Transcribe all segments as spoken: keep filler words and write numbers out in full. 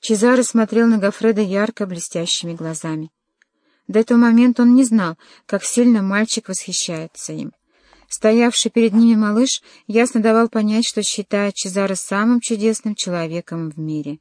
Чезаро смотрел на Гоффредо ярко блестящими глазами. До этого момента он не знал, как сильно мальчик восхищается им. Стоявший перед ними малыш ясно давал понять, что считает Чезаро самым чудесным человеком в мире.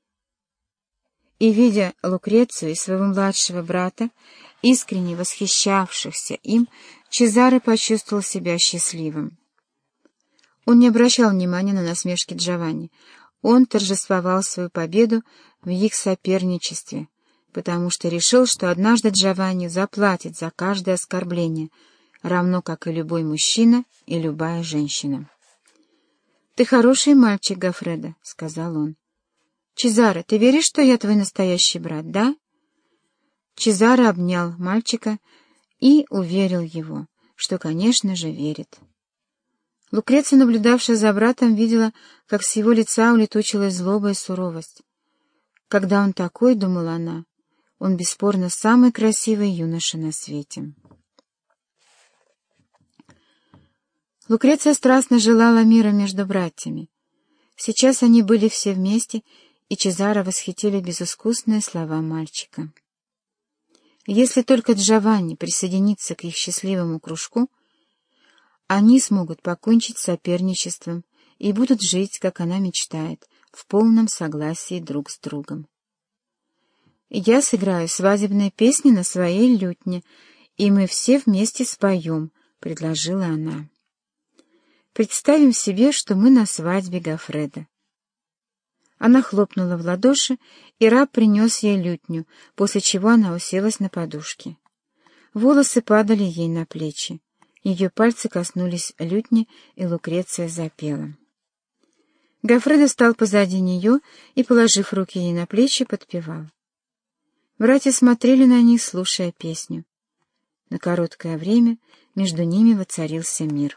И, видя Лукрецию и своего младшего брата, искренне восхищавшихся им, Чезаро почувствовал себя счастливым. Он не обращал внимания на насмешки Джованни. Он торжествовал свою победу в их соперничестве, потому что решил, что однажды Джованни заплатит за каждое оскорбление, равно как и любой мужчина и любая женщина. «Ты хороший мальчик, Гоффредо», — сказал он. «Чезаро, ты веришь, что я твой настоящий брат, да?» Чезаро обнял мальчика и уверил его, что, конечно же, верит. Лукреция, наблюдавшая за братом, видела, как с его лица улетучилась злоба и суровость. «Когда он такой, — думала она, — он бесспорно самый красивый юноша на свете». Лукреция страстно желала мира между братьями. Сейчас они были все вместе, и Чезаро восхитили безыскусные слова мальчика. Если только Джованни присоединится к их счастливому кружку, они смогут покончить с соперничеством и будут жить, как она мечтает, в полном согласии друг с другом. «Я сыграю свадебные песни на своей лютне, и мы все вместе споем», — предложила она. «Представим себе, что мы на свадьбе Гоффредо». Она хлопнула в ладоши, и раб принес ей лютню, после чего она уселась на подушке. Волосы падали ей на плечи. Ее пальцы коснулись лютни, и Лукреция запела. Гоффредо стал позади нее и, положив руки ей на плечи, подпевал. Братья смотрели на них, слушая песню. На короткое время между ними воцарился мир.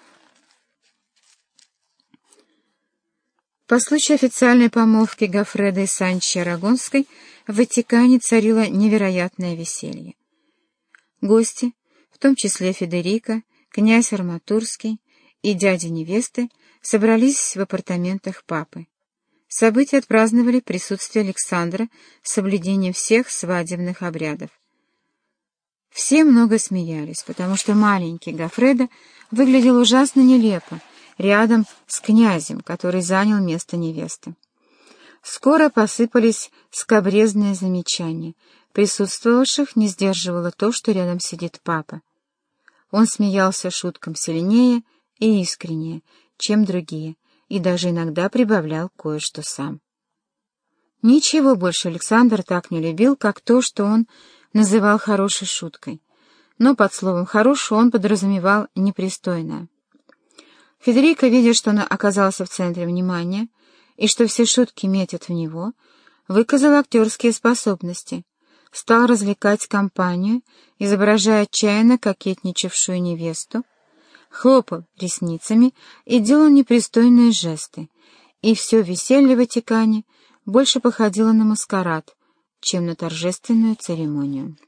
По случаю официальной помолвки Гоффредо и Санчи Арагонской в Ватикане царило невероятное веселье. Гости, в том числе Федерико, князь Арматурский и дядя невесты, собрались в апартаментах папы. События отпраздновали присутствие Александра с соблюдением всех свадебных обрядов. Все много смеялись, потому что маленький Гоффредо выглядел ужасно нелепо рядом с князем, который занял место невесты. Скоро посыпались скабрезные замечания. Присутствовавших не сдерживало то, что рядом сидит папа. Он смеялся шуткам сильнее и искреннее, чем другие, и даже иногда прибавлял кое-что сам. Ничего больше Александр так не любил, как то, что он называл хорошей шуткой. Но под словом «хороший» он подразумевал непристойное. Федерико, видя, что он оказался в центре внимания и что все шутки метят в него, выказал актерские способности, стал развлекать компанию, изображая отчаянно кокетничавшую невесту, хлопал ресницами и делал непристойные жесты, и все веселье в Ватикане больше походило на маскарад, чем на торжественную церемонию.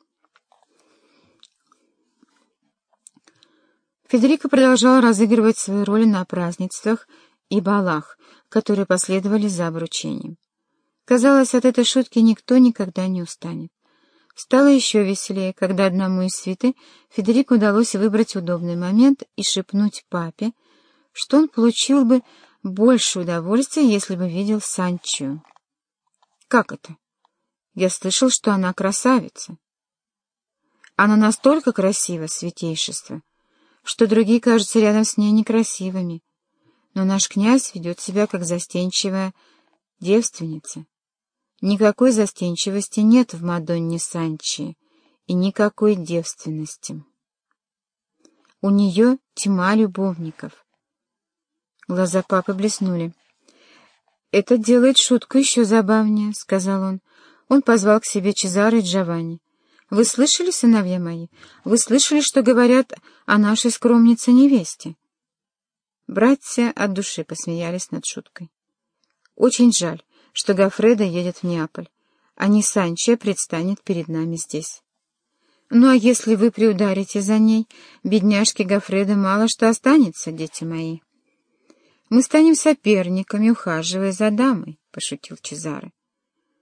Федерико продолжал разыгрывать свои роли на празднествах и балах, которые последовали за обручением. Казалось, от этой шутки никто никогда не устанет. Стало еще веселее, когда одному из свиты Федерико удалось выбрать удобный момент и шепнуть папе, что он получил бы больше удовольствия, если бы видел Санчо. «Как это? Я слышал, что она красавица». «Она настолько красива, святейшество, что другие кажутся рядом с ней некрасивыми. Но наш князь ведет себя как застенчивая девственница. Никакой застенчивости нет в Мадонне Санчи и никакой девственности. У нее тьма любовников». Глаза папы блеснули. «Это делает шутку еще забавнее», — сказал он. Он позвал к себе Чезаро и Джованни. «Вы слышали, сыновья мои? Вы слышали, что говорят о нашей скромнице-невесте?» Братья от души посмеялись над шуткой. «Очень жаль, что Гоффредо едет в Неаполь, а не Санчо предстанет перед нами здесь. Ну а если вы приударите за ней, бедняжке Гоффредо мало что останется, дети мои». «Мы станем соперниками, ухаживая за дамой», — пошутил Чезаро.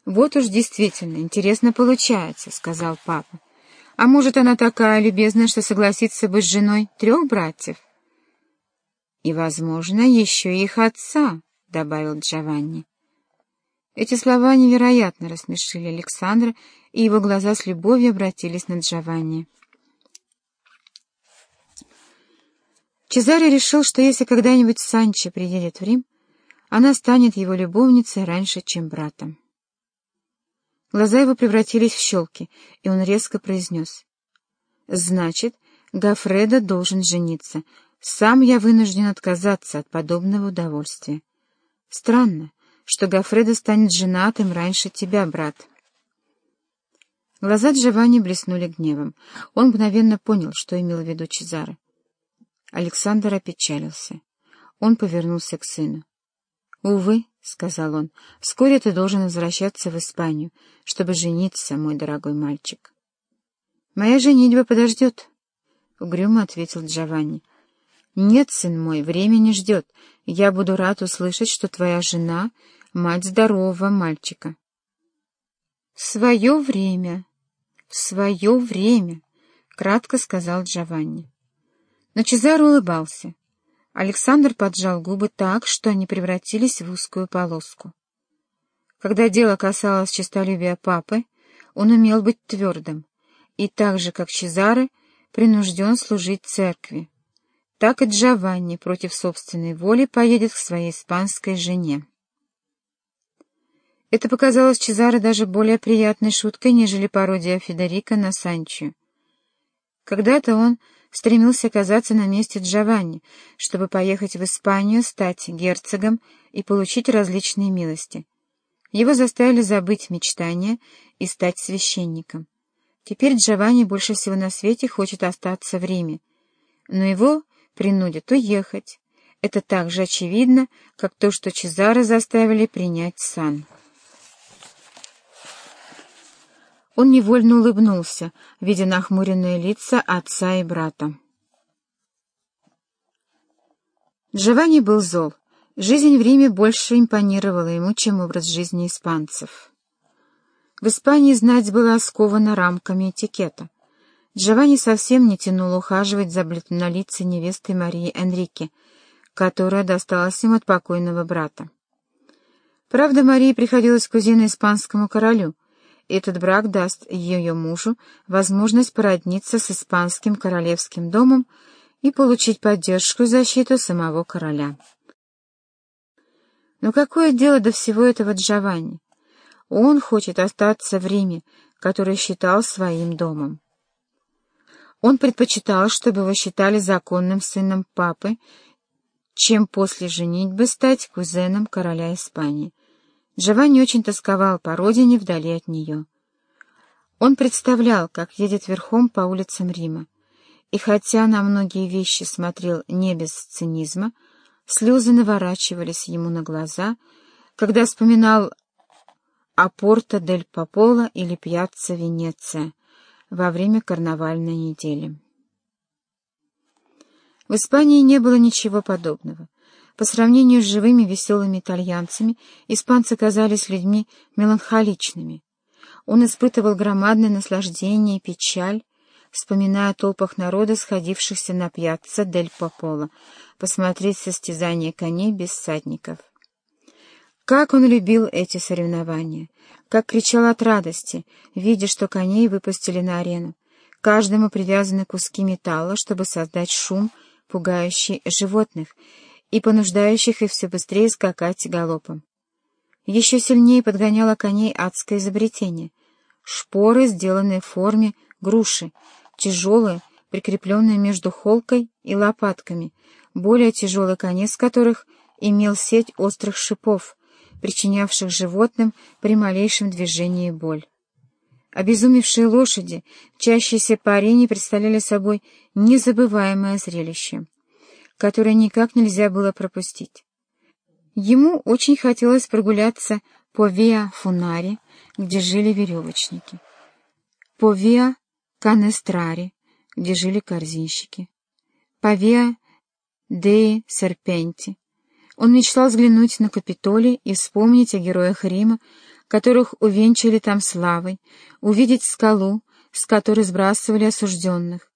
«Вот уж действительно интересно получается», — сказал папа. «А может, она такая любезная, что согласится быть женой трех братьев?» «И, возможно, еще и их отца», — добавил Джованни. Эти слова невероятно рассмешили Александра, и его глаза с любовью обратились на Джованни. Чезаре решил, что если когда-нибудь Санчо приедет в Рим, она станет его любовницей раньше, чем братом. Глаза его превратились в щелки, и он резко произнес: «Значит, Гоффредо должен жениться. Сам я вынужден отказаться от подобного удовольствия. Странно, что Гоффредо станет женатым раньше тебя, брат». Глаза Джованни блеснули гневом. Он мгновенно понял, что имел в виду Чезаре. Александр опечалился. Он повернулся к сыну. «Увы», — сказал он, — «вскоре ты должен возвращаться в Испанию, чтобы жениться, мой дорогой мальчик». «Моя женитьба подождет», — угрюмо ответил Джованни. «Нет, сын мой, время не ждет. Я буду рад услышать, что твоя жена — мать здорового мальчика». «В свое время, в свое время», — кратко сказал Джованни. Но Чезаре улыбался. Александр поджал губы так, что они превратились в узкую полоску. Когда дело касалось честолюбия папы, он умел быть твердым, и так же, как Чезаре, принужден служить церкви. Так и Джованни против собственной воли поедет к своей испанской жене. Это показалось Чезаре даже более приятной шуткой, нежели пародия Федерико на Санчо. Когда-то он стремился оказаться на месте Джованни, чтобы поехать в Испанию, стать герцогом и получить различные милости. Его заставили забыть мечтания и стать священником. Теперь Джованни больше всего на свете хочет остаться в Риме, но его принудят уехать. Это так же очевидно, как то, что Чезаре заставили принять сан. Он невольно улыбнулся, видя нахмуренные лица отца и брата. Джованни был зол. Жизнь в Риме больше импонировала ему, чем образ жизни испанцев. В Испании знать была скована рамками этикета. Джованни совсем не тянул ухаживать за бледнолицей невестой Марии Энрике, которая досталась ему от покойного брата. Правда, Марии приходилась кузиной испанскому королю, и этот брак даст ее мужу возможность породниться с испанским королевским домом и получить поддержку и защиту самого короля. Но какое дело до всего этого Джованни? Он хочет остаться в Риме, который считал своим домом. Он предпочитал, чтобы его считали законным сыном папы, чем после женитьбы стать кузеном короля Испании. Джованни очень тосковал по родине вдали от нее. Он представлял, как едет верхом по улицам Рима, и хотя на многие вещи смотрел не без цинизма, слезы наворачивались ему на глаза, когда вспоминал о Порто дель Пополо или Пьяцца Венеция во время карнавальной недели. В Испании не было ничего подобного. По сравнению с живыми веселыми итальянцами, испанцы казались людьми меланхоличными. Он испытывал громадное наслаждение и печаль, вспоминая о толпах народа, сходившихся на Пьяцца дель Пополо, посмотреть состязание коней без всадников. Как он любил эти соревнования, как кричал от радости, видя, что коней выпустили на арену. Каждому привязаны куски металла, чтобы создать шум, пугающий животных, и понуждающих их все быстрее скакать галопом. Еще сильнее подгоняло коней адское изобретение. Шпоры, сделанные в форме груши, тяжелые, прикрепленные между холкой и лопатками, более тяжелый конец которых имел сеть острых шипов, причинявших животным при малейшем движении боль. Обезумевшие лошади, мчащиеся по арене, представляли собой незабываемое зрелище, которое никак нельзя было пропустить. Ему очень хотелось прогуляться по Виа Фунари, где жили веревочники, по Виа Канестрари, где жили корзинщики, по Виа Деи Серпенти. Он мечтал взглянуть на Капитолий и вспомнить о героях Рима, которых увенчали там славой, увидеть скалу, с которой сбрасывали осужденных,